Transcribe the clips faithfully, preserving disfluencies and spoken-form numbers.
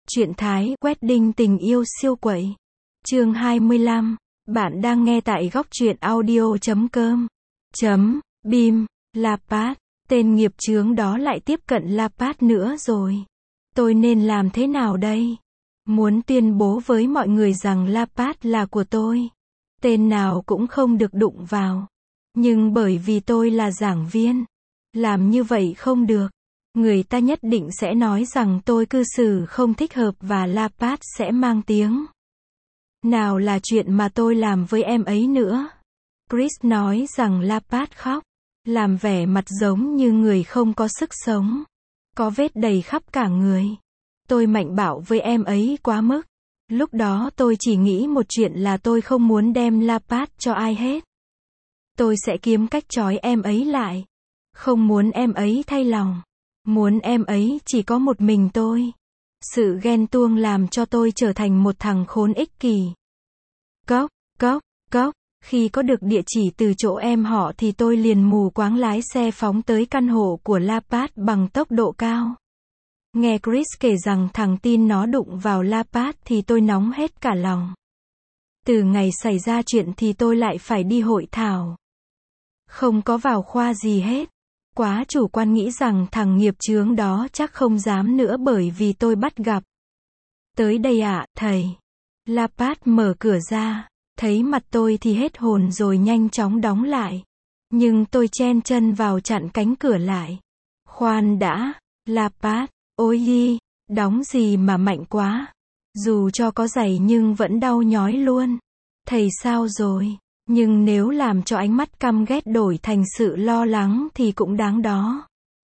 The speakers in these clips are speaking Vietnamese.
Truyện Thái Wedding tình yêu siêu quậy. Chương hai mươi lăm. Bạn đang nghe tại góc truyện audio chấm com. Chấm, bim, Lapat. Tên nghiệp chướng đó lại tiếp cận Lapat nữa rồi. Tôi nên làm thế nào đây? Muốn tuyên bố với mọi người rằng Lapat là của tôi. Tên nào cũng không được đụng vào. Nhưng bởi vì tôi là giảng viên, làm như vậy không được. Người ta nhất định sẽ nói rằng tôi cư xử không thích hợp và Lapat sẽ mang tiếng. Nào là chuyện mà tôi làm với em ấy nữa. Chris nói rằng Lapat khóc, làm vẻ mặt giống như người không có sức sống. Có vết đầy khắp cả người. Tôi mạnh bạo với em ấy quá mức. Lúc đó tôi chỉ nghĩ một chuyện là tôi không muốn đem Lapat cho ai hết. Tôi sẽ kiếm cách trói em ấy lại. Không muốn em ấy thay lòng. Muốn em ấy chỉ có một mình tôi. Sự ghen tuông làm cho tôi trở thành một thằng khốn ích kỷ. Cốc, cốc, cốc. Khi có được địa chỉ từ chỗ em họ thì tôi liền mù quáng lái xe phóng tới căn hộ của Lapat bằng tốc độ cao. Nghe Chris kể rằng thằng tin nó đụng vào Lapat thì tôi nóng hết cả lòng. Từ ngày xảy ra chuyện thì tôi lại phải đi hội thảo. Không có vào khoa gì hết. Quá chủ quan nghĩ rằng thằng nghiệp chướng đó chắc không dám nữa bởi vì tôi bắt gặp. Tới đây ạ, à, thầy. Lapat mở cửa ra, thấy mặt tôi thì hết hồn rồi nhanh chóng đóng lại. Nhưng tôi chen chân vào chặn cánh cửa lại. Khoan đã, Lapat, ôi hi, đóng gì mà mạnh quá. Dù cho có giày nhưng vẫn đau nhói luôn. Thầy sao rồi? Nhưng nếu làm cho ánh mắt căm ghét đổi thành sự lo lắng thì cũng đáng đó.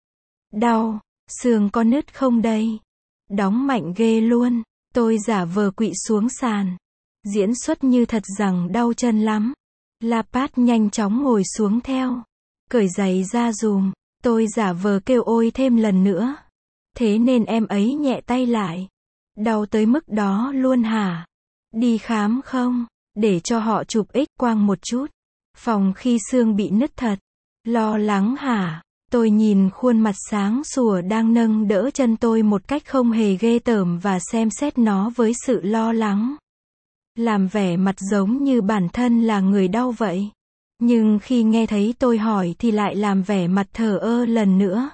Đau, xương có nứt không đây? Đóng mạnh ghê luôn. Tôi giả vờ quỵ xuống sàn. Diễn xuất như thật rằng đau chân lắm. Lapat nhanh chóng ngồi xuống theo. Cởi giày ra dùm. Tôi giả vờ kêu ôi thêm lần nữa. Thế nên em ấy nhẹ tay lại. Đau tới mức đó luôn hả? Đi khám không? Để cho họ chụp X-quang một chút. Phòng khi xương bị nứt thật. Lo lắng hả? Tôi nhìn khuôn mặt sáng sủa đang nâng đỡ chân tôi một cách không hề ghê tởm và xem xét nó với sự lo lắng. Làm vẻ mặt giống như bản thân là người đau vậy. Nhưng khi nghe thấy tôi hỏi thì lại làm vẻ mặt thờ ơ lần nữa.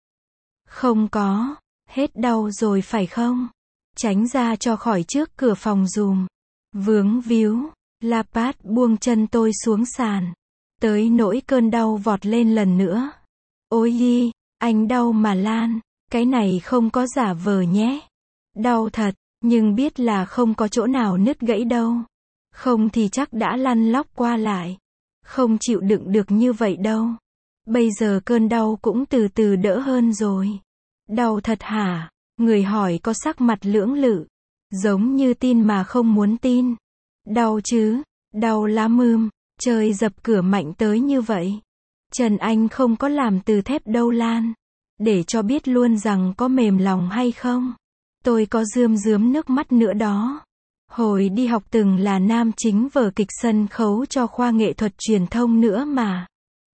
Không có. Hết đau rồi phải không? Tránh ra cho khỏi trước cửa phòng dùm. Vướng víu. Lapat buông chân tôi xuống sàn. Tới nỗi cơn đau vọt lên lần nữa. Ôi hi, anh đau mà Lan. Cái này không có giả vờ nhé. Đau thật, nhưng biết là không có chỗ nào nứt gãy đâu. Không thì chắc đã lăn lóc qua lại. Không chịu đựng được như vậy đâu. Bây giờ cơn đau cũng từ từ đỡ hơn rồi. Đau thật hả? Người hỏi có sắc mặt lưỡng lự. Giống như tin mà không muốn tin. Đau chứ, đau lắm ưm, trời dập cửa mạnh tới như vậy. Trần Anh không có làm từ thép đâu Lan. Để cho biết luôn rằng có mềm lòng hay không. Tôi có rơm rớm nước mắt nữa đó. Hồi đi học từng là nam chính vở kịch sân khấu cho khoa nghệ thuật truyền thông nữa mà.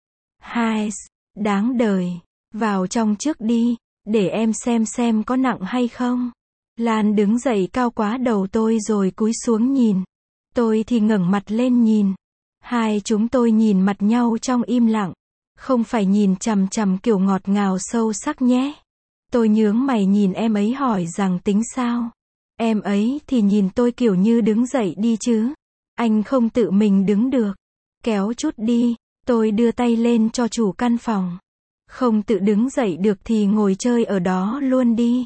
Hai, đáng đời. Vào trong trước đi, để em xem xem có nặng hay không. Lan đứng dậy cao quá đầu tôi rồi cúi xuống nhìn. Tôi thì ngẩng mặt lên nhìn. Hai chúng tôi nhìn mặt nhau trong im lặng. Không phải nhìn chằm chằm kiểu ngọt ngào sâu sắc nhé. Tôi nhướng mày nhìn em ấy hỏi rằng tính sao. Em ấy thì nhìn tôi kiểu như đứng dậy đi chứ. Anh không tự mình đứng được. Kéo chút đi. Tôi đưa tay lên cho chủ căn phòng. Không tự đứng dậy được thì ngồi chơi ở đó luôn đi.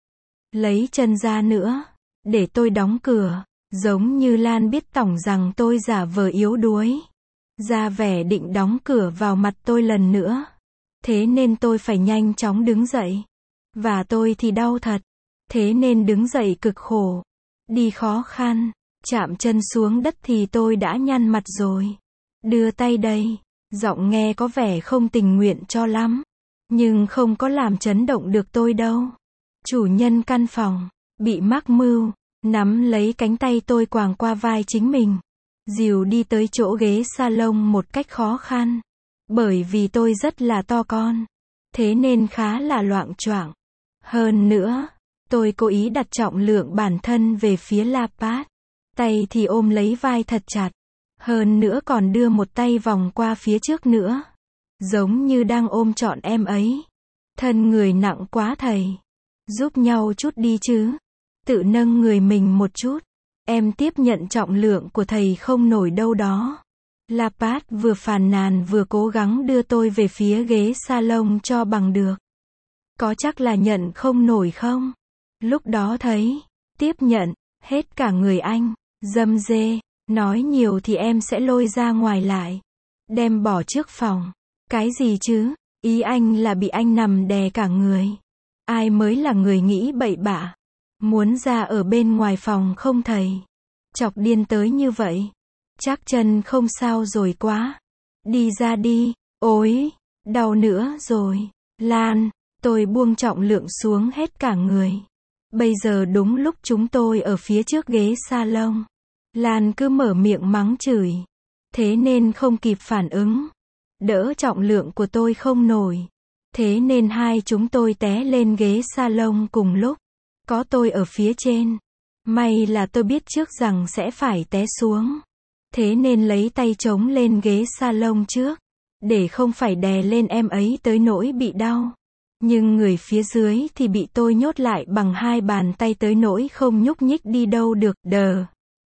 Lấy chân ra nữa. Để tôi đóng cửa. Giống như Lan biết tỏng rằng tôi giả vờ yếu đuối. Ra vẻ định đóng cửa vào mặt tôi lần nữa. Thế nên tôi phải nhanh chóng đứng dậy. Và tôi thì đau thật. Thế nên đứng dậy cực khổ. Đi khó khăn. Chạm chân xuống đất thì tôi đã nhăn mặt rồi. Đưa tay đây. Giọng nghe có vẻ không tình nguyện cho lắm. Nhưng không có làm chấn động được tôi đâu. Chủ nhân căn phòng. Bị mắc mưu. Nắm lấy cánh tay tôi quàng qua vai chính mình. Dìu đi tới chỗ ghế salon một cách khó khăn. Bởi vì tôi rất là to con. Thế nên khá là loạng choạng. Hơn nữa, Tôi cố ý đặt trọng lượng bản thân về phía La Paz. Tay thì ôm lấy vai thật chặt. Hơn nữa còn đưa một tay vòng qua phía trước nữa. Giống như đang ôm trọn em ấy. Thân người nặng quá thầy. Giúp nhau chút đi chứ. Tự nâng người mình một chút. Em tiếp nhận trọng lượng của thầy không nổi đâu đó. La Paz vừa phàn nàn vừa cố gắng đưa tôi về phía ghế salon cho bằng được. Có chắc là nhận không nổi không? Lúc đó thấy, tiếp nhận, hết cả người anh, dâm dê, nói nhiều thì em sẽ lôi ra ngoài lại. Đem bỏ trước phòng. Cái gì chứ? Ý anh là bị anh nằm đè cả người. Ai mới là người nghĩ bậy bạ. Muốn ra ở bên ngoài phòng không thầy? Chọc điên tới như vậy. Chắc chân không sao rồi quá. Đi ra đi. Ôi, đau nữa rồi. Lan, tôi buông trọng lượng xuống hết cả người. Bây giờ đúng lúc chúng tôi ở phía trước ghế salon. Lan cứ mở miệng mắng chửi. Thế nên không kịp phản ứng. Đỡ trọng lượng của tôi không nổi. Thế nên hai chúng tôi té lên ghế salon cùng lúc. Có tôi ở phía trên. May là tôi biết trước rằng sẽ phải té xuống. Thế nên lấy tay chống lên ghế salon trước. Để không phải đè lên em ấy tới nỗi bị đau. Nhưng người phía dưới thì bị tôi nhốt lại bằng hai bàn tay tới nỗi không nhúc nhích đi đâu được. Đờ.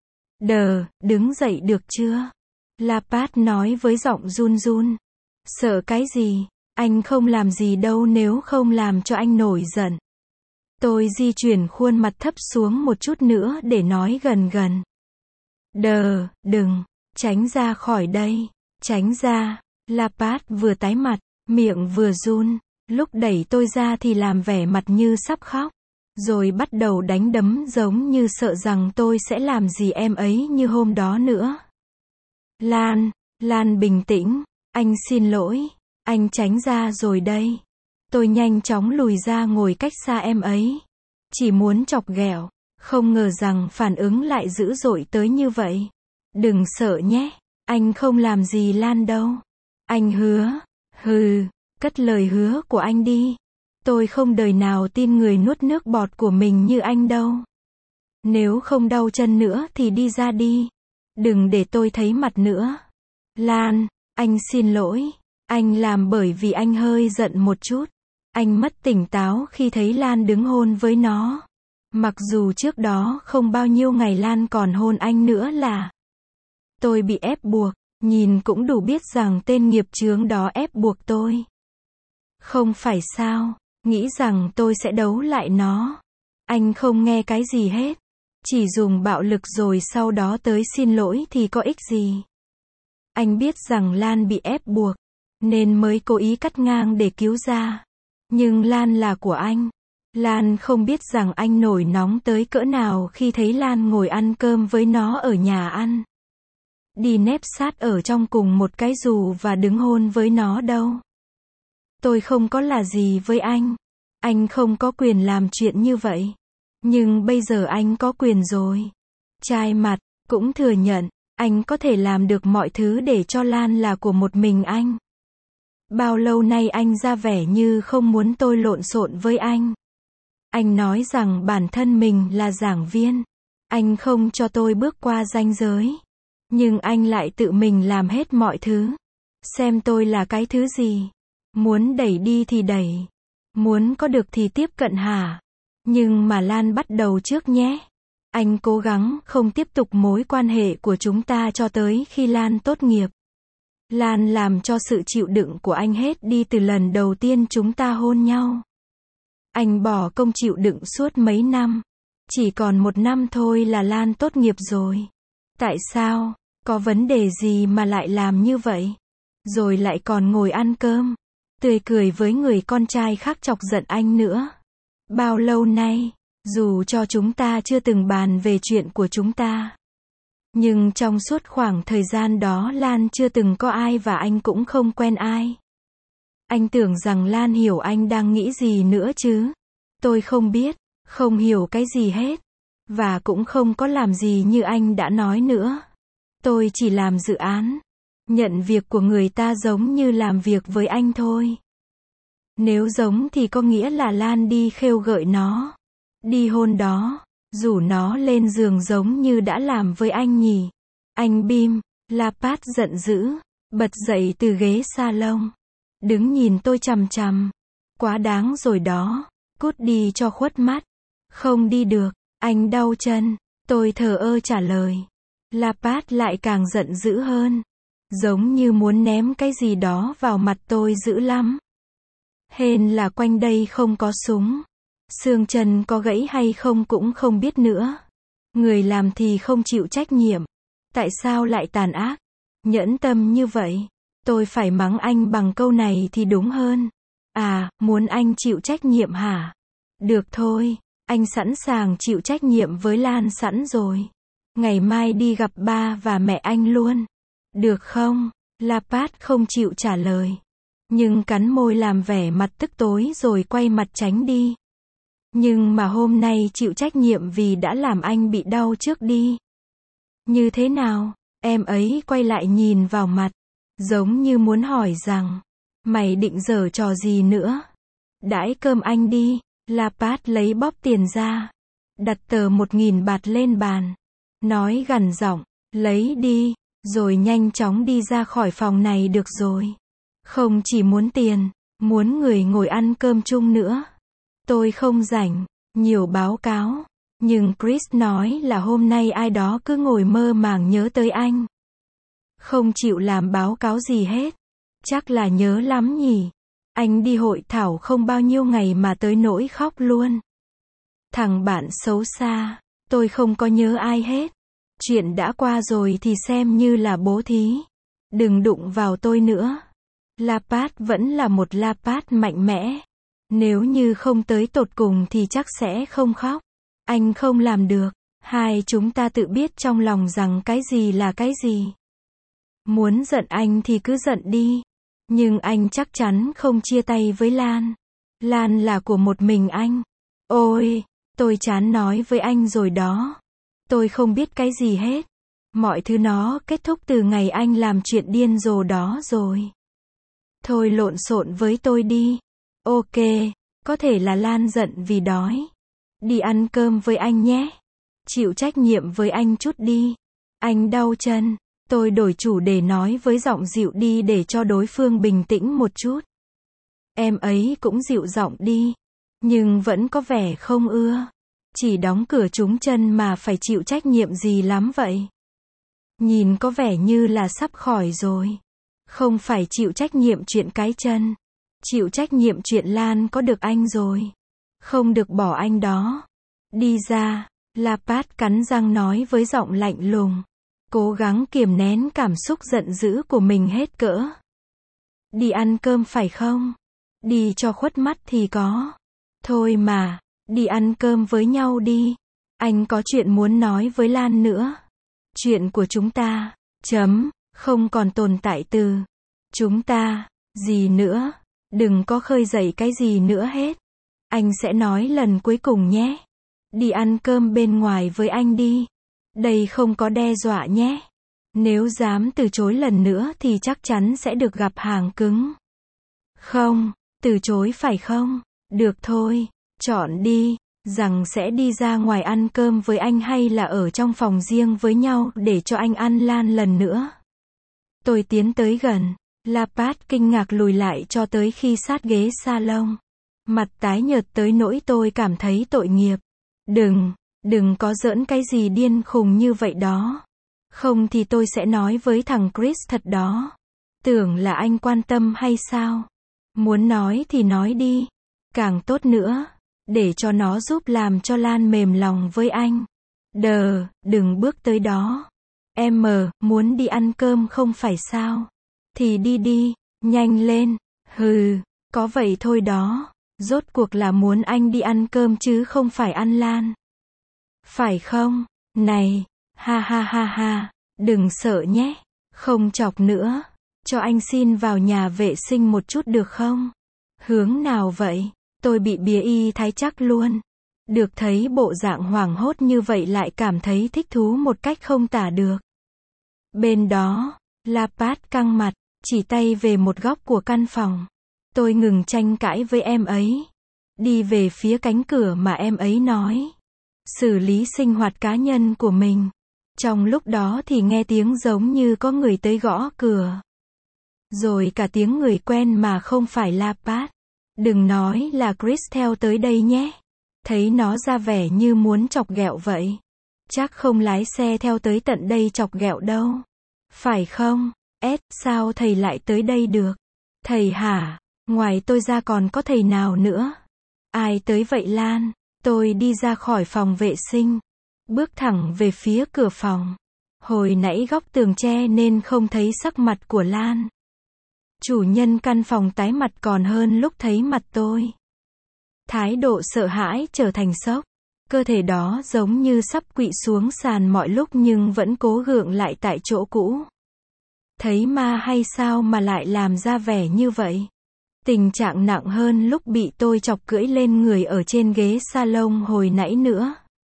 Đờ, đứng dậy được chưa? La Paz nói với giọng run run. Sợ cái gì? Anh không làm gì đâu nếu không làm cho anh nổi giận. Tôi di chuyển khuôn mặt thấp xuống một chút nữa để nói gần gần. Đờ, đừng, tránh ra khỏi đây, tránh ra. La Paz vừa tái mặt, miệng vừa run, lúc đẩy tôi ra thì làm vẻ mặt như sắp khóc, rồi bắt đầu đánh đấm giống như sợ rằng tôi sẽ làm gì em ấy như hôm đó nữa. Lan, Lan bình tĩnh, anh xin lỗi, anh tránh ra rồi đây. Tôi nhanh chóng lùi ra ngồi cách xa em ấy. Chỉ muốn chọc ghẹo, không ngờ rằng phản ứng lại dữ dội tới như vậy. Đừng sợ nhé, anh không làm gì Lan đâu. Anh hứa, hừ, cất lời hứa của anh đi. Tôi không đời nào tin người nuốt nước bọt của mình như anh đâu. Nếu không đau chân nữa thì đi ra đi. Đừng để tôi thấy mặt nữa. Lan, anh xin lỗi. Anh làm bởi vì anh hơi giận một chút. Anh mất tỉnh táo khi thấy Lan đứng hôn với nó. Mặc dù trước đó không bao nhiêu ngày Lan còn hôn anh nữa là. Tôi bị ép buộc, nhìn cũng đủ biết rằng tên nghiệp chướng đó ép buộc tôi. Không phải sao, nghĩ rằng tôi sẽ đấu lại nó. Anh không nghe cái gì hết. Chỉ dùng bạo lực rồi sau đó tới xin lỗi thì có ích gì. Anh biết rằng Lan bị ép buộc, nên mới cố ý cắt ngang để cứu ra. Nhưng Lan là của anh. Lan không biết rằng anh nổi nóng tới cỡ nào khi thấy Lan ngồi ăn cơm với nó ở nhà ăn. Đi nép sát ở trong cùng một cái dù và đứng hôn với nó đâu. Tôi không có là gì với anh. Anh không có quyền làm chuyện như vậy. Nhưng bây giờ anh có quyền rồi. Chai mặt, cũng thừa nhận, anh có thể làm được mọi thứ để cho Lan là của một mình anh. Bao lâu nay anh ra vẻ như không muốn tôi lộn xộn với anh. Anh nói rằng bản thân mình là giảng viên. Anh không cho tôi bước qua ranh giới. Nhưng anh lại tự mình làm hết mọi thứ. Xem tôi là cái thứ gì. Muốn đẩy đi thì đẩy. Muốn có được thì tiếp cận hả? Nhưng mà Lan bắt đầu trước nhé. Anh cố gắng không tiếp tục mối quan hệ của chúng ta cho tới khi Lan tốt nghiệp. Lan làm cho sự chịu đựng của anh hết đi từ lần đầu tiên chúng ta hôn nhau. Anh bỏ công chịu đựng suốt mấy năm. Chỉ còn một năm thôi là Lan tốt nghiệp rồi. Tại sao? Có vấn đề gì mà lại làm như vậy? Rồi lại còn ngồi ăn cơm. Tươi cười với người con trai khác chọc giận anh nữa. Bao lâu nay, dù cho chúng ta chưa từng bàn về chuyện của chúng ta. Nhưng trong suốt khoảng thời gian đó Lan chưa từng có ai và anh cũng không quen ai. Anh tưởng rằng Lan hiểu anh đang nghĩ gì nữa chứ. Tôi không biết, không hiểu cái gì hết. Và cũng không có làm gì như anh đã nói nữa. Tôi chỉ làm dự án. Nhận việc của người ta giống như làm việc với anh thôi. Nếu giống thì có nghĩa là Lan đi khêu gợi nó. Đi hôn đó, rủ nó lên giường giống như đã làm với anh nhỉ. Anh Bim, La Pat giận dữ, bật dậy từ ghế salon. Đứng nhìn tôi chằm chằm. Quá đáng rồi đó, cút đi cho khuất mắt. Không đi được, anh đau chân. Tôi thờ ơ trả lời. La Pat lại càng giận dữ hơn. Giống như muốn ném cái gì đó vào mặt tôi dữ lắm. Hên là quanh đây không có súng. Xương chân có gãy hay không cũng không biết nữa. Người làm thì không chịu trách nhiệm. Tại sao lại tàn ác, nhẫn tâm như vậy? Tôi phải mắng anh bằng câu này thì đúng hơn. À, muốn anh chịu trách nhiệm hả? Được thôi, anh sẵn sàng chịu trách nhiệm với Lan sẵn rồi. Ngày mai đi gặp ba và mẹ anh luôn. Được không? La Pat không chịu trả lời. Nhưng cắn môi làm vẻ mặt tức tối rồi quay mặt tránh đi. Nhưng mà hôm nay chịu trách nhiệm vì đã làm anh bị đau trước đi. Như thế nào? Em ấy quay lại nhìn vào mặt. Giống như muốn hỏi rằng, mày định giở trò gì nữa? Đãi cơm anh đi. La Pat lấy bóp tiền ra. Đặt tờ một nghìn bạt lên bàn. Nói gằn giọng, lấy đi, rồi nhanh chóng đi ra khỏi phòng này được rồi. Không chỉ muốn tiền, muốn người ngồi ăn cơm chung nữa. Tôi không rảnh, nhiều báo cáo. Nhưng Chris nói là hôm nay ai đó cứ ngồi mơ màng nhớ tới anh. Không chịu làm báo cáo gì hết. Chắc là nhớ lắm nhỉ. Anh đi hội thảo không bao nhiêu ngày mà tới nỗi khóc luôn. Thằng bạn xấu xa, tôi không có nhớ ai hết. Chuyện đã qua rồi thì xem như là bố thí. Đừng đụng vào tôi nữa. La Pat vẫn là một La Pat mạnh mẽ. Nếu như không tới tột cùng thì chắc sẽ không khóc. Anh không làm được. Hai chúng ta tự biết trong lòng rằng cái gì là cái gì. Muốn giận anh thì cứ giận đi. Nhưng anh chắc chắn không chia tay với Lan. Lan là của một mình anh. Ôi, tôi chán nói với anh rồi đó. Tôi không biết cái gì hết. Mọi thứ nó kết thúc từ ngày anh làm chuyện điên rồ đó rồi. Thôi lộn xộn với tôi đi. Ok, có thể là Lan giận vì đói. Đi ăn cơm với anh nhé. Chịu trách nhiệm với anh chút đi. Anh đau chân. Tôi đổi chủ đề nói với giọng dịu đi để cho đối phương bình tĩnh một chút. Em ấy cũng dịu giọng đi. Nhưng vẫn có vẻ không ưa. Chỉ đóng cửa trúng chân mà phải chịu trách nhiệm gì lắm vậy? Nhìn có vẻ như là sắp khỏi rồi. Không phải chịu trách nhiệm chuyện cái chân. Chịu trách nhiệm chuyện Lan có được anh rồi. Không được bỏ anh đó. Đi ra, La Pat cắn răng nói với giọng lạnh lùng. Cố gắng kiềm nén cảm xúc giận dữ của mình hết cỡ. Đi ăn cơm phải không? Đi cho khuất mắt thì có. Thôi mà, đi ăn cơm với nhau đi. Anh có chuyện muốn nói với Lan nữa. Chuyện của chúng ta, chấm, không còn tồn tại từ chúng ta, gì nữa. Đừng có khơi dậy cái gì nữa hết. Anh sẽ nói lần cuối cùng nhé. Đi ăn cơm bên ngoài với anh đi. Đây không có đe dọa nhé. Nếu dám từ chối lần nữa thì chắc chắn sẽ được gặp hàng cứng. Không, từ chối phải không? Được thôi, chọn đi, rằng sẽ đi ra ngoài ăn cơm với anh hay là ở trong phòng riêng với nhau để cho anh ăn Lan lần nữa. Tôi tiến tới gần. La Pat kinh ngạc lùi lại cho tới khi sát ghế salon. Mặt tái nhợt tới nỗi tôi cảm thấy tội nghiệp. Đừng, đừng có giỡn cái gì điên khùng như vậy đó. Không thì tôi sẽ nói với thằng Chris thật đó. Tưởng là anh quan tâm hay sao? Muốn nói thì nói đi. Càng tốt nữa. Để cho nó giúp làm cho Lan mềm lòng với anh. Đờ, đừng bước tới đó. Em mờ, muốn đi ăn cơm không phải sao? Thì đi đi, nhanh lên. Hừ, có vậy thôi đó. Rốt cuộc là muốn anh đi ăn cơm chứ không phải ăn Lan. Phải không? Này, ha ha ha ha, đừng sợ nhé. Không chọc nữa. Cho anh xin vào nhà vệ sinh một chút được không? Hướng nào vậy? Tôi bị bía y thái chắc luôn. Được thấy bộ dạng hoảng hốt như vậy lại cảm thấy thích thú một cách không tả được. Bên đó, La Pat căng mặt, chỉ tay về một góc của căn phòng. Tôi ngừng tranh cãi với em ấy. đi về phía cánh cửa mà em ấy nói. Xử lý sinh hoạt cá nhân của mình. Trong lúc đó thì nghe tiếng giống như có người tới gõ cửa. Rồi cả tiếng người quen mà không phải là Pat. Đừng nói là Chris theo tới đây nhé. Thấy nó ra vẻ như muốn chọc ghẹo vậy. Chắc không lái xe theo tới tận đây chọc ghẹo đâu. Phải không? Ed, sao thầy lại tới đây được? Thầy hả? Ngoài tôi ra còn có thầy nào nữa? Ai tới vậy Lan? Tôi đi ra khỏi phòng vệ sinh. Bước thẳng về phía cửa phòng. Hồi nãy góc tường tre nên không thấy sắc mặt của Lan. Chủ nhân căn phòng tái mặt còn hơn lúc thấy mặt tôi. Thái độ sợ hãi trở thành sốc. Cơ thể đó giống như sắp quỵ xuống sàn mọi lúc nhưng vẫn cố gượng lại tại chỗ cũ. Thấy ma hay sao mà lại làm ra vẻ như vậy? Tình trạng nặng hơn lúc bị tôi chọc cưỡi lên người ở trên ghế salon hồi nãy nữa.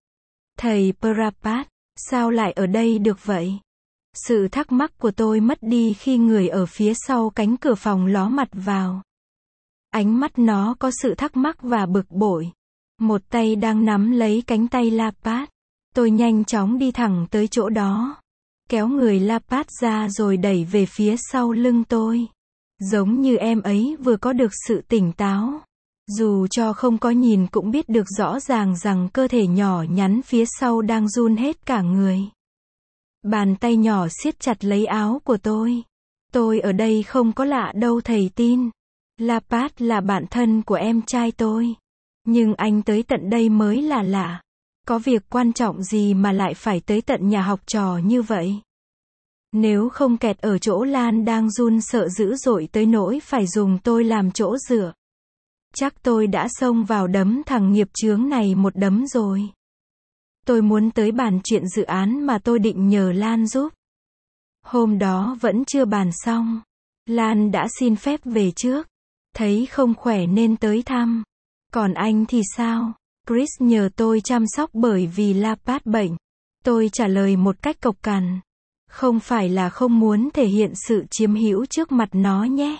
Thầy Prabhat, sao lại ở đây được vậy? Sự thắc mắc của tôi mất đi khi người ở phía sau cánh cửa phòng ló mặt vào. Ánh mắt nó có sự thắc mắc và bực bội. Một tay đang nắm lấy cánh tay Lapat. Tôi nhanh chóng đi thẳng tới chỗ đó. Kéo người Lapat ra rồi đẩy về phía sau lưng tôi. Giống như em ấy vừa có được sự tỉnh táo. Dù cho không có nhìn cũng biết được rõ ràng rằng cơ thể nhỏ nhắn phía sau đang run hết cả người. Bàn tay nhỏ siết chặt lấy áo của tôi. Tôi ở đây không có lạ đâu thầy tin. Lapat là bạn thân của em trai tôi. Nhưng anh tới tận đây mới là lạ. Có việc quan trọng gì mà lại phải tới tận nhà học trò như vậy? Nếu không kẹt ở chỗ Lan đang run sợ dữ dội tới nỗi phải dùng tôi làm chỗ dựa. Chắc tôi đã xông vào đấm thằng nghiệp chướng này một đấm rồi. Tôi muốn tới bàn chuyện dự án mà tôi định nhờ Lan giúp. Hôm đó vẫn chưa bàn xong. Lan đã xin phép về trước. Thấy không khỏe nên tới thăm. Còn anh thì sao? Chris nhờ tôi chăm sóc bởi vì Lapat bệnh. Tôi trả lời một cách cộc cằn. Không phải là không muốn thể hiện sự chiếm hữu trước mặt nó nhé.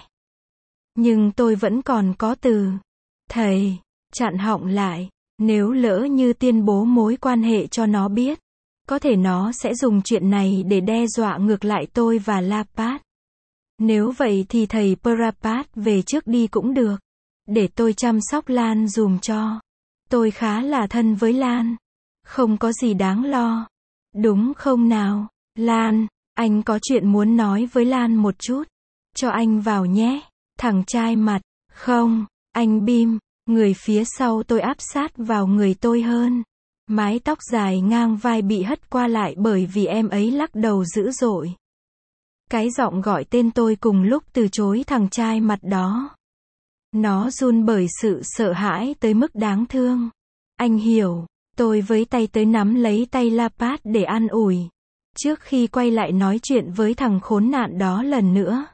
Nhưng tôi vẫn còn có từ. Thầy, chặn họng lại. Nếu lỡ như tuyên bố mối quan hệ cho nó biết. Có thể nó sẽ dùng chuyện này để đe dọa ngược lại tôi và Lapat. Nếu vậy thì thầy Prabhat về trước đi cũng được. Để tôi chăm sóc Lan dùm cho. Tôi khá là thân với Lan. Không có gì đáng lo. Đúng không nào? Lan, anh có chuyện muốn nói với Lan một chút. Cho anh vào nhé. Thằng trai mặt. Không, anh Bim. Người phía sau tôi áp sát vào người tôi hơn. Mái tóc dài ngang vai bị hất qua lại bởi vì em ấy lắc đầu dữ dội. Cái giọng gọi tên tôi cùng lúc từ chối thằng trai mặt đó. Nó run bởi sự sợ hãi tới mức đáng thương. Anh hiểu. Tôi với tay tới nắm lấy tay Lapat để an ủi. Trước khi quay lại nói chuyện với thằng khốn nạn đó lần nữa.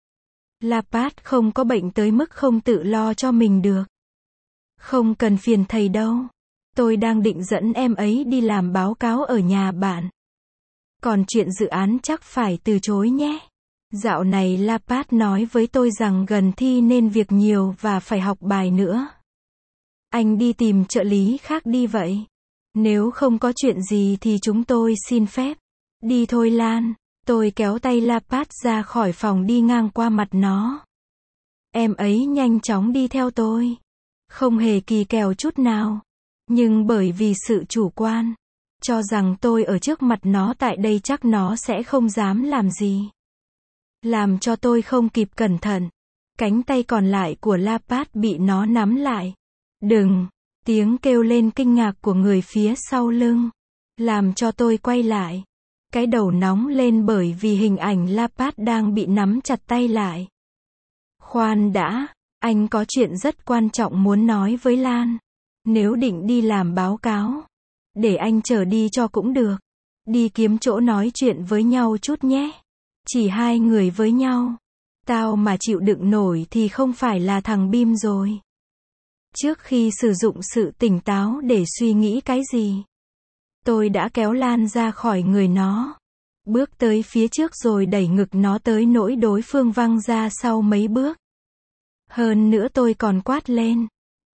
Lapat không có bệnh tới mức không tự lo cho mình được. Không cần phiền thầy đâu. Tôi đang định dẫn em ấy đi làm báo cáo ở nhà bạn. Còn chuyện dự án chắc phải từ chối nhé. Dạo này Lapat nói với tôi rằng gần thi nên việc nhiều và phải học bài nữa. Anh đi tìm trợ lý khác đi vậy. Nếu không có chuyện gì thì chúng tôi xin phép. Đi thôi Lan. Tôi kéo tay Lapat ra khỏi phòng đi ngang qua mặt nó. Em ấy nhanh chóng đi theo tôi. Không hề kỳ kèo chút nào. Nhưng bởi vì sự chủ quan. Cho rằng tôi ở trước mặt nó tại đây chắc nó sẽ không dám làm gì. Làm cho tôi không kịp cẩn thận. Cánh tay còn lại của Lapat bị nó nắm lại. Đừng! Tiếng kêu lên kinh ngạc của người phía sau lưng. Làm cho tôi quay lại. Cái đầu nóng lên bởi vì hình ảnh Lapat đang bị nắm chặt tay lại. Khoan đã, anh có chuyện rất quan trọng muốn nói với Lan. Nếu định đi làm báo cáo, để anh chở đi cho cũng được. Đi kiếm chỗ nói chuyện với nhau chút nhé. Chỉ hai người với nhau. Tao mà chịu đựng nổi thì không phải là thằng Bim rồi. Trước khi sử dụng sự tỉnh táo để suy nghĩ cái gì, tôi đã kéo Lan ra khỏi người nó. Bước tới phía trước rồi đẩy ngực nó tới nỗi đối phương văng ra sau mấy bước. Hơn nữa tôi còn quát lên.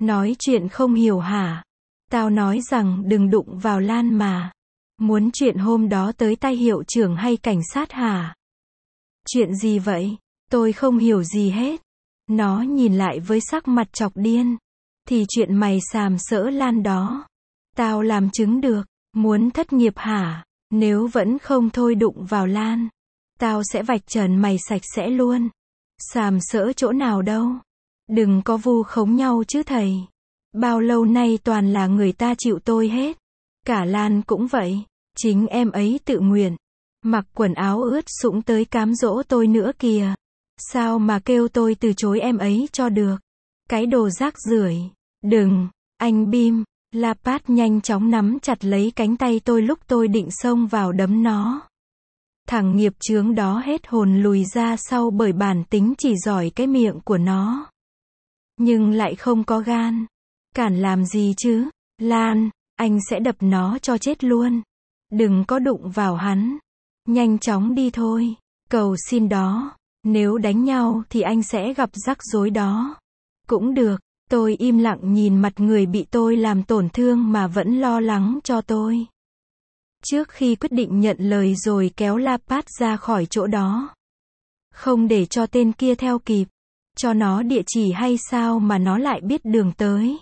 Nói chuyện không hiểu hả? Tao nói rằng đừng đụng vào Lan mà. Muốn chuyện hôm đó tới tay hiệu trưởng hay cảnh sát hả? Chuyện gì vậy? Tôi không hiểu gì hết. Nó nhìn lại với sắc mặt chọc điên. Thì chuyện mày sàm sỡ Lan đó. Tao làm chứng được. Muốn thất nghiệp hả? Nếu vẫn không thôi đụng vào Lan, tao sẽ vạch trần mày sạch sẽ luôn. Sàm sỡ chỗ nào đâu. Đừng có vu khống nhau chứ thầy. Bao lâu nay toàn là người ta chịu tôi hết. Cả Lan cũng vậy. Chính em ấy tự nguyện. Mặc quần áo ướt sũng tới cám dỗ tôi nữa kìa. Sao mà kêu tôi từ chối em ấy cho được. Cái đồ rác rưởi. Đừng, anh Bim. La Pat nhanh chóng nắm chặt lấy cánh tay tôi lúc tôi định xông vào đấm nó. Thằng nghiệp chướng đó hết hồn lùi ra sau bởi bản tính chỉ giỏi cái miệng của nó. Nhưng lại không có gan. Cản làm gì chứ? Lan, anh sẽ đập nó cho chết luôn. Đừng có đụng vào hắn. Nhanh chóng đi thôi. Cầu xin đó. Nếu đánh nhau thì anh sẽ gặp rắc rối đó. Cũng được. Tôi im lặng nhìn mặt người bị tôi làm tổn thương mà vẫn lo lắng cho tôi. Trước khi quyết định nhận lời rồi kéo La Pat ra khỏi chỗ đó. Không để cho tên kia theo kịp. Cho nó địa chỉ hay sao mà nó lại biết đường tới.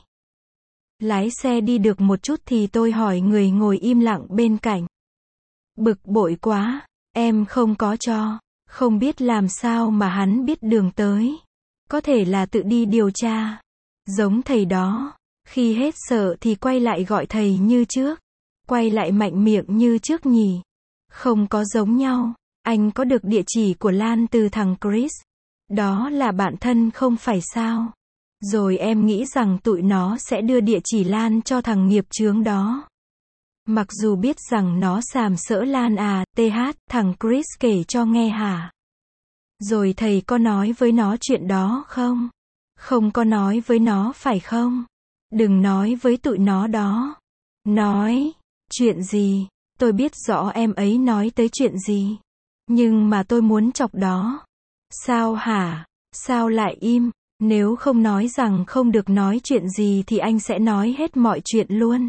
Lái xe đi được một chút thì tôi hỏi người ngồi im lặng bên cạnh. Bực bội quá, em không có cho. Không biết làm sao mà hắn biết đường tới. Có thể là tự đi điều tra. Giống thầy đó. Khi hết sợ thì quay lại gọi thầy như trước. Quay lại mạnh miệng như trước nhỉ. Không có giống nhau. Anh có được địa chỉ của Lan từ thằng Chris. Đó là bạn thân không phải sao. Rồi em nghĩ rằng tụi nó sẽ đưa địa chỉ Lan cho thằng nghiệp chướng đó. Mặc dù biết rằng nó sàm sỡ Lan à, th, thằng Chris kể cho nghe hả? Rồi thầy có nói với nó chuyện đó không? Không có nói với nó phải không? Đừng nói với tụi nó đó. Nói, chuyện gì? Tôi biết rõ em ấy nói tới chuyện gì. Nhưng mà tôi muốn chọc đó. Sao hả? Sao lại im? Nếu không nói rằng không được nói chuyện gì thì anh sẽ nói hết mọi chuyện luôn.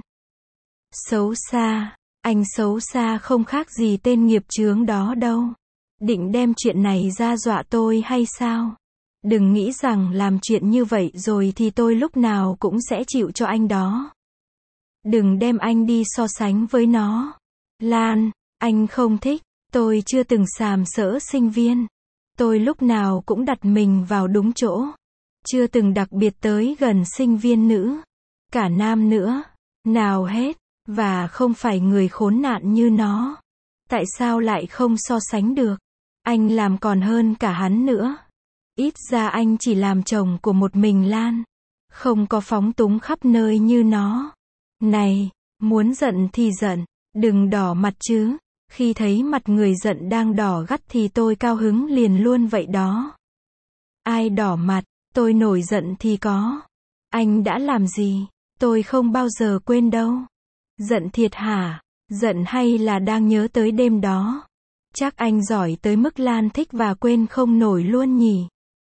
Xấu xa. Anh xấu xa không khác gì tên nghiệp chướng đó đâu. Định đem chuyện này ra dọa tôi hay sao? Đừng nghĩ rằng làm chuyện như vậy rồi thì tôi lúc nào cũng sẽ chịu cho anh đó. Đừng đem anh đi so sánh với nó. Lan, anh không thích. Tôi chưa từng sàm sỡ sinh viên. Tôi lúc nào cũng đặt mình vào đúng chỗ. Chưa từng đặc biệt tới gần sinh viên nữ. Cả nam nữa. Nào hết. Và không phải người khốn nạn như nó. Tại sao lại không so sánh được? Anh làm còn hơn cả hắn nữa. Ít ra anh chỉ làm chồng của một mình Lan. Không có phóng túng khắp nơi như nó. Này, muốn giận thì giận. Đừng đỏ mặt chứ. Khi thấy mặt người giận đang đỏ gắt thì tôi cao hứng liền luôn vậy đó. Ai đỏ mặt? Tôi nổi giận thì có. Anh đã làm gì? Tôi không bao giờ quên đâu. Giận thiệt hả? Giận hay là đang nhớ tới đêm đó? Chắc anh giỏi tới mức Lan thích và quên không nổi luôn nhỉ?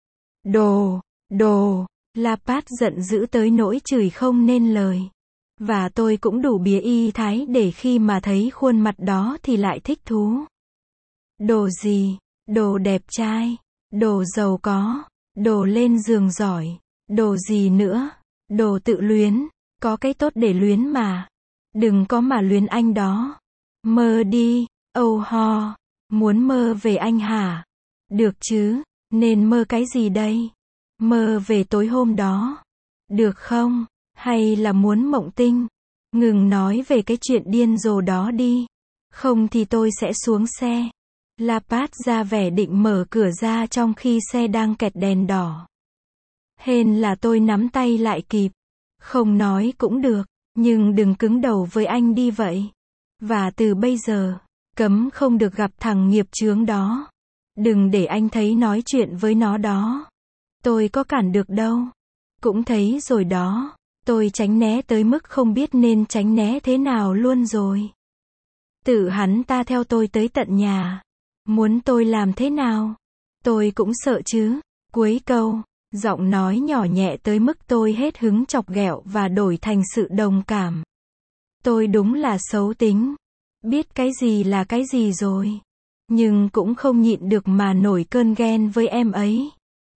Đồ, đồ, La Pat giận dữ tới nỗi chửi không nên lời. Và tôi cũng đủ bía y thái để khi mà thấy khuôn mặt đó thì lại thích thú. Đồ gì? Đồ đẹp trai, đồ giàu có, đồ lên giường giỏi, đồ gì nữa? Đồ tự luyến, có cái tốt để luyến mà. Đừng có mà luyến anh đó. Mơ đi, âu ho, muốn mơ về anh hả? Được chứ, nên mơ cái gì đây? Mơ về tối hôm đó. Được không? Hay là muốn mộng tinh? Ngừng nói về cái chuyện điên rồ đó đi. Không thì tôi sẽ xuống xe. La Pat ra vẻ định mở cửa ra trong khi xe đang kẹt đèn đỏ. Hên là tôi nắm tay lại kịp. Không nói cũng được, nhưng đừng cứng đầu với anh đi vậy. Và từ bây giờ, cấm không được gặp thằng nghiệp chướng đó. Đừng để anh thấy nói chuyện với nó đó. Tôi có cản được đâu. Cũng thấy rồi đó. Tôi tránh né tới mức không biết nên tránh né thế nào luôn rồi. Tự hắn ta theo tôi tới tận nhà. Muốn tôi làm thế nào? Tôi cũng sợ chứ. Cuối câu, Giọng nói nhỏ nhẹ tới mức tôi hết hứng chọc ghẹo và đổi thành sự đồng cảm. Tôi đúng là xấu tính. Biết cái gì là cái gì rồi. Nhưng cũng không nhịn được mà nổi cơn ghen với em ấy.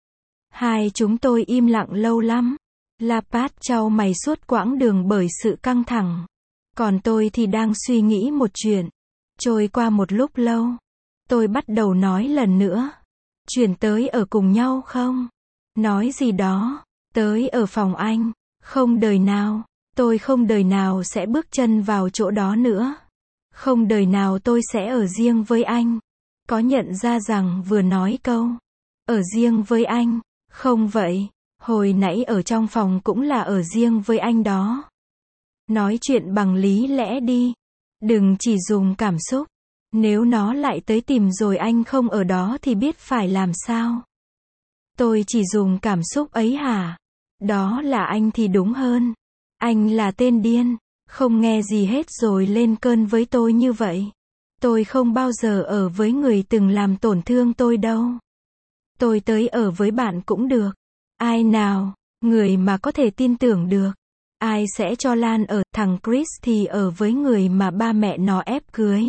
Hai chúng tôi im lặng lâu lắm. Lapat chau mày suốt quãng đường bởi sự căng thẳng. Còn tôi thì đang suy nghĩ một chuyện. Trôi qua một lúc lâu. Tôi bắt đầu nói lần nữa. Chuyển tới ở cùng nhau không? Nói gì đó. Tới ở phòng anh. Không đời nào. Tôi không đời nào sẽ bước chân vào chỗ đó nữa. Không đời nào tôi sẽ ở riêng với anh. Có nhận ra rằng vừa nói câu. Ở riêng với anh. Không vậy. Hồi nãy ở trong phòng cũng là ở riêng với anh đó. Nói chuyện bằng lý lẽ đi. Đừng chỉ dùng cảm xúc. Nếu nó lại tới tìm rồi anh không ở đó thì biết phải làm sao. Tôi chỉ dùng cảm xúc ấy hả? Đó là anh thì đúng hơn. Anh là tên điên. Không nghe gì hết rồi lên cơn với tôi như vậy. Tôi không bao giờ ở với người từng làm tổn thương tôi đâu. Tôi tới ở với bạn cũng được. Ai nào? Người mà có thể tin tưởng được. Ai sẽ cho Lan ở? Thằng Chris thì ở với người mà ba mẹ nó ép cưới.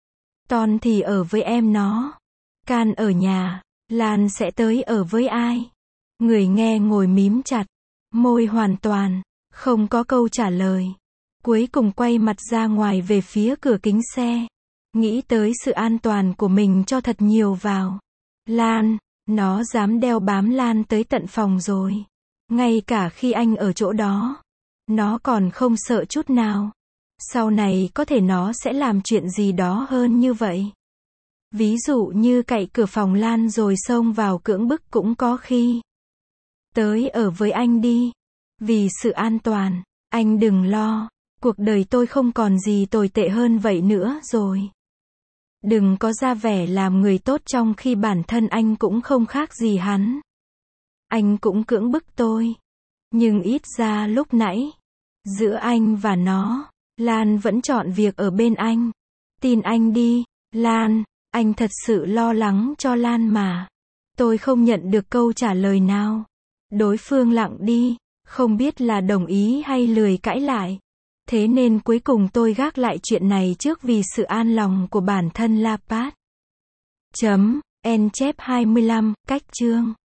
Ton thì ở với em nó. Can ở nhà. Lan sẽ tới ở với ai? Người nghe ngồi mím chặt. Môi hoàn toàn. Không có câu trả lời. Cuối cùng quay mặt ra ngoài về phía cửa kính xe. Nghĩ tới sự an toàn của mình cho thật nhiều vào. Lan. Nó dám đeo bám Lan tới tận phòng rồi. Ngay cả khi anh ở chỗ đó. Nó còn không sợ chút nào. Sau này có thể nó sẽ làm chuyện gì đó hơn như vậy. Ví dụ như cậy cửa phòng Lan rồi xông vào cưỡng bức cũng có khi. Tới ở với anh đi. Vì sự an toàn. Anh đừng lo. Cuộc đời tôi không còn gì tồi tệ hơn vậy nữa rồi. Đừng có ra vẻ làm người tốt trong khi bản thân anh cũng không khác gì hắn. Anh cũng cưỡng bức tôi. Nhưng ít ra lúc nãy, giữa anh và nó, Lan vẫn chọn việc ở bên anh. Tin anh đi, Lan, anh thật sự lo lắng cho Lan mà. Tôi không nhận được câu trả lời nào. Đối phương lặng đi, không biết là đồng ý hay lười cãi lại. Thế nên cuối cùng tôi gác lại chuyện này trước vì sự an lòng của bản thân Lapat. Chấm, en chép hai mươi lăm, cách chương.